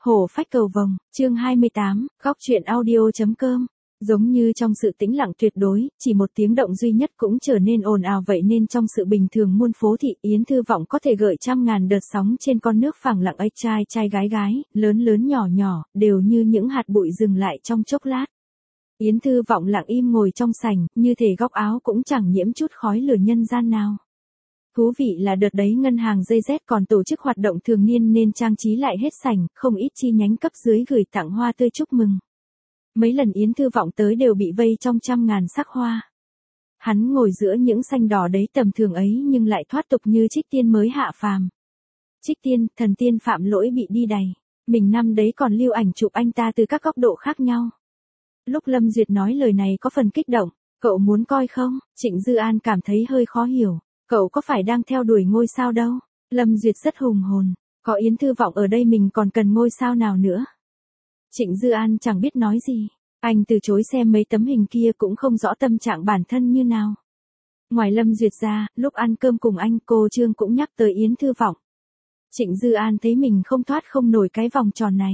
Hổ phách cầu vồng, chương 28, góc truyện audio.com. Giống như trong sự tĩnh lặng tuyệt đối, chỉ một tiếng động duy nhất cũng trở nên ồn ào, vậy nên trong sự bình thường muôn phố thị, Yến Thư Vọng có thể gợi trăm ngàn đợt sóng trên con nước phẳng lặng ấy, trai trai gái gái, lớn lớn nhỏ nhỏ, đều như những hạt bụi dừng lại trong chốc lát. Yến Thư Vọng lặng im ngồi trong sảnh, như thể góc áo cũng chẳng nhiễm chút khói lửa nhân gian nào. Thú vị là đợt đấy ngân hàng dây Z còn tổ chức hoạt động thường niên nên trang trí lại hết sảnh, không ít chi nhánh cấp dưới gửi tặng hoa tươi chúc mừng. Mấy lần Yến Thư Vọng tới đều bị vây trong trăm ngàn sắc hoa. Hắn ngồi giữa những xanh đỏ đấy tầm thường ấy nhưng lại thoát tục như Trích Tiên mới hạ phàm. Trích Tiên, thần tiên phạm lỗi bị đi đày. Mình năm đấy còn lưu ảnh chụp anh ta từ các góc độ khác nhau. Lúc Lâm Duyệt nói lời này có phần kích động, cậu muốn coi không? Trịnh Dư An cảm thấy hơi khó hiểu. Cậu có phải đang theo đuổi ngôi sao đâu? Lâm Duyệt rất hùng hồn. Có Yến Thư Vọng ở đây mình còn cần ngôi sao nào nữa? Trịnh Dư An chẳng biết nói gì. Anh từ chối xem mấy tấm hình kia cũng không rõ tâm trạng bản thân như nào. Ngoài Lâm Duyệt ra, lúc ăn cơm cùng anh, cô Trương cũng nhắc tới Yến Thư Vọng. Trịnh Dư An thấy mình không thoát không nổi cái vòng tròn này.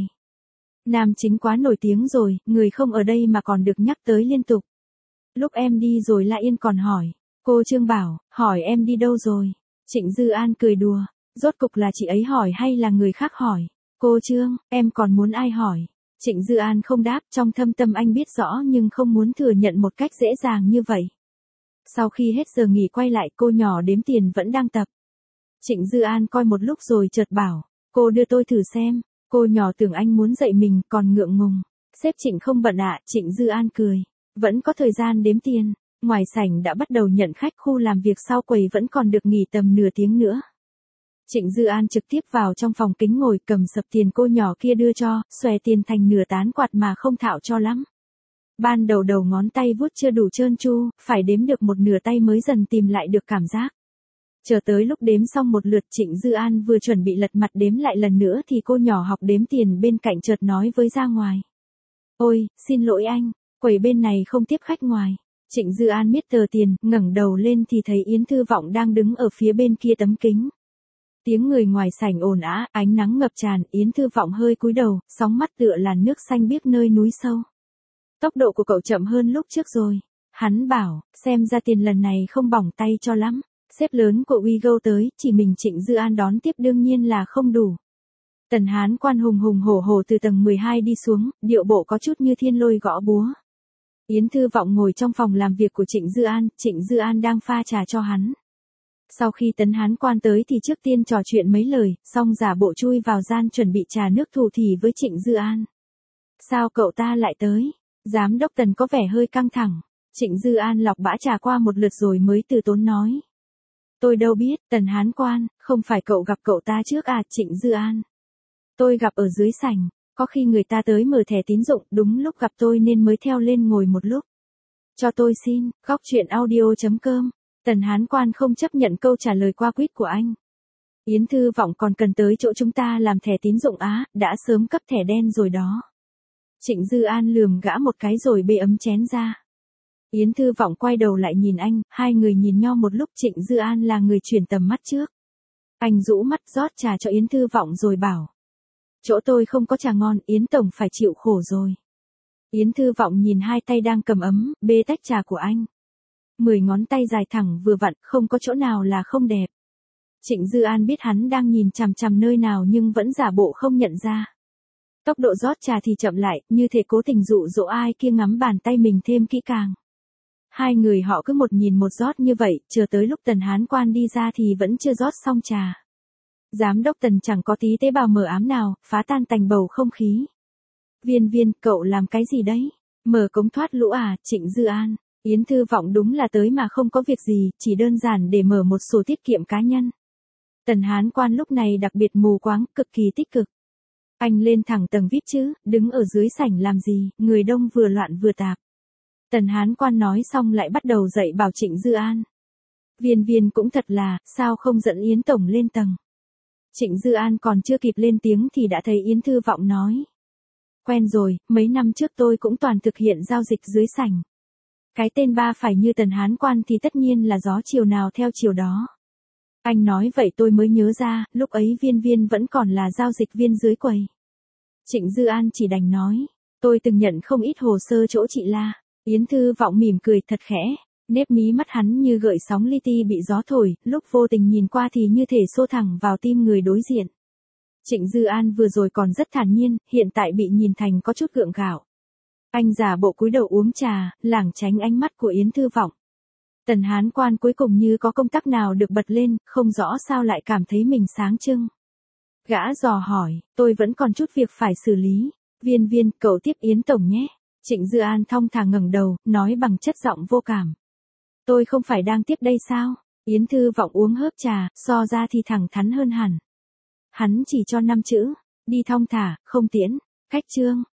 Nam chính quá nổi tiếng rồi, người không ở đây mà còn được nhắc tới liên tục. Lúc em đi rồi La Yên còn hỏi. Cô Trương bảo, hỏi em đi đâu rồi? Trịnh Dư An cười đùa, rốt cục là chị ấy hỏi hay là người khác hỏi? Cô Trương, em còn muốn ai hỏi? Trịnh Dư An không đáp, trong thâm tâm anh biết rõ nhưng không muốn thừa nhận một cách dễ dàng như vậy. Sau khi hết giờ nghỉ quay lại, cô nhỏ đếm tiền vẫn đang tập. Trịnh Dư An coi một lúc rồi chợt bảo, cô đưa tôi thử xem. Cô nhỏ tưởng anh muốn dạy mình, còn ngượng ngùng. Sếp Trịnh không bận ạ. Trịnh Dư An cười, vẫn có thời gian đếm tiền. Ngoài sảnh đã bắt đầu nhận khách, khu làm việc sau quầy vẫn còn được nghỉ tầm nửa tiếng nữa. Trịnh Dư An trực tiếp vào trong phòng kính ngồi, cầm sập tiền cô nhỏ kia đưa cho, xòe tiền thành nửa tán quạt mà không thạo cho lắm. Ban đầu đầu ngón tay vuốt chưa đủ trơn tru, phải đếm được một nửa tay mới dần tìm lại được cảm giác. Chờ tới lúc đếm xong một lượt, Trịnh Dư An vừa chuẩn bị lật mặt đếm lại lần nữa thì cô nhỏ học đếm tiền bên cạnh chợt nói với ra ngoài. Ôi, xin lỗi anh, quầy bên này không tiếp khách ngoài. Trịnh Dư An miết tờ tiền, ngẩng đầu lên thì thấy Yến Thư Vọng đang đứng ở phía bên kia tấm kính. Tiếng người ngoài sảnh ồn ào, ánh nắng ngập tràn, Yến Thư Vọng hơi cúi đầu, sóng mắt tựa làn nước xanh biếc nơi núi sâu. Tốc độ của cậu chậm hơn lúc trước rồi. Hắn bảo, xem ra tiền lần này không bỏng tay cho lắm. Sếp lớn của Wigo tới, chỉ mình Trịnh Dư An đón tiếp đương nhiên là không đủ. Tần Hán Quan hùng hùng hổ hổ từ tầng 12 đi xuống, điệu bộ có chút như thiên lôi gõ búa. Yến Thư Vọng ngồi trong phòng làm việc của Trịnh Dư An đang pha trà cho hắn. Sau khi Tấn Hán Quan tới thì trước tiên trò chuyện mấy lời, xong giả bộ chui vào gian chuẩn bị trà nước thủ thỉ với Trịnh Dư An. Sao cậu ta lại tới? Giám đốc Tần có vẻ hơi căng thẳng. Trịnh Dư An lọc bã trà qua một lượt rồi mới từ tốn nói. Tôi đâu biết, Tần Hán Quan, không phải cậu gặp cậu ta trước à? Trịnh Dư An. Tôi gặp ở dưới sảnh. Có khi người ta tới mở thẻ tín dụng, đúng lúc gặp tôi nên mới theo lên ngồi một lúc. Cho tôi xin, góc truyện audio.com. Tần Hán Quan không chấp nhận câu trả lời qua quýt của anh. Yến Thư Vọng còn cần tới chỗ chúng ta làm thẻ tín dụng á, đã sớm cấp thẻ đen rồi đó. Trịnh Dư An lườm gã một cái rồi bê ấm chén ra. Yến Thư Vọng quay đầu lại nhìn anh, hai người nhìn nhau một lúc. Trịnh Dư An là người chuyển tầm mắt trước. Anh rũ mắt rót trà cho Yến Thư Vọng rồi bảo. Chỗ tôi không có trà ngon, Yến Tổng phải chịu khổ rồi. Yến Thư Vọng nhìn hai tay đang cầm ấm, bê tách trà của anh. 10 ngón tay dài thẳng vừa vặn, không có chỗ nào là không đẹp. Trịnh Dư An biết hắn đang nhìn chằm chằm nơi nào nhưng vẫn giả bộ không nhận ra. Tốc độ rót trà thì chậm lại, như thể cố tình dụ dỗ ai kia ngắm bàn tay mình thêm kỹ càng. Hai người họ cứ một nhìn một rót như vậy, chờ tới lúc Tần Hán Quan đi ra thì vẫn chưa rót xong trà. Giám đốc Tần chẳng có tí tế bào mờ ám nào, phá tan tành bầu không khí. Viên, cậu làm cái gì đấy? Mở cống thoát lũ à? Trịnh Dư An. Yến Thư Vọng đúng là tới mà không có việc gì, chỉ đơn giản để mở một sổ tiết kiệm cá nhân. Tần Hán Quan lúc này đặc biệt mù quáng, cực kỳ tích cực. Anh lên thẳng tầng VIP chứ, đứng ở dưới sảnh làm gì, người đông vừa loạn vừa tạp. Tần Hán Quan nói xong lại bắt đầu dạy bảo Trịnh Dư An. Viên cũng thật là, sao không dẫn Yến Tổng lên tầng? Trịnh Dư An còn chưa kịp lên tiếng thì đã thấy Yến Thư Vọng nói. Quen rồi, mấy năm trước tôi cũng toàn thực hiện giao dịch dưới sảnh. Cái tên ba phải như Tần Hán Quan thì tất nhiên là gió chiều nào theo chiều đó. Anh nói vậy tôi mới nhớ ra, lúc ấy Viên vẫn còn là giao dịch viên dưới quầy. Trịnh Dư An chỉ đành nói, tôi từng nhận không ít hồ sơ chỗ chị La. Yến Thư Vọng mỉm cười thật khẽ, nếp mí mắt hắn như gợn sóng li ti bị gió thổi, lúc vô tình nhìn qua thì như thể xô thẳng vào tim người đối diện. Trịnh Dư An vừa rồi còn rất thản nhiên, hiện tại bị nhìn thành có chút gượng gạo. Anh giả bộ cúi đầu uống trà, lảng tránh ánh mắt của Yến Thư Vọng. Tần Hán Quan cuối cùng như có công tắc nào được bật lên, không rõ sao lại cảm thấy mình sáng trưng. Gã dò hỏi, tôi vẫn còn chút việc phải xử lý. Viên, cậu tiếp Yến Tổng nhé. Trịnh Dư An thong thả ngẩng đầu, nói bằng chất giọng vô cảm. Tôi không phải đang tiếp đây sao? Yến Thư Vọng uống hớp trà, so ra thì thẳng thắn hơn hẳn. Hắn chỉ cho 5 chữ, đi thong thả, không tiễn. Cách chương.